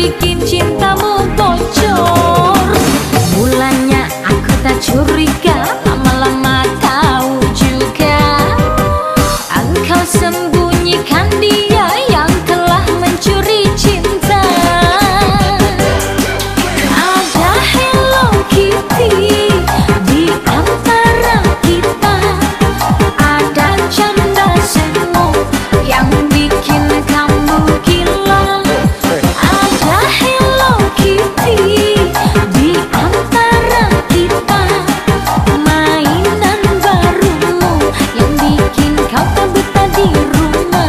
bikin cintamu bocor. Mulanya aku tak curiga, lama-lama tahu juga engkau sembunyikan dia yang telah mencuri cinta. Ada Hello Kitty di antara kita, ada canda semu yang bikin kamu gila. Ada Hello Kitty di antara kita, mainan barumu yang bikin kau tak betah di rumah.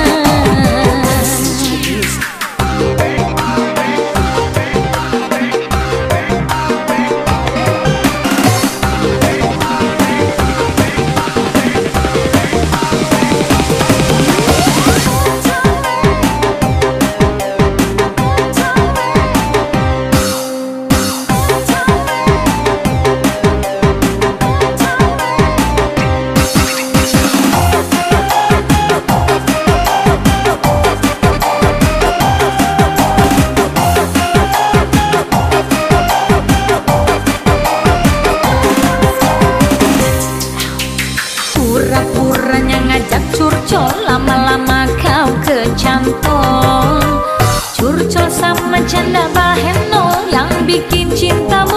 Pura-puranya ngajak curcol, lama-lama kau kecantol. Curcol sama canda baheno yang bikin cintamu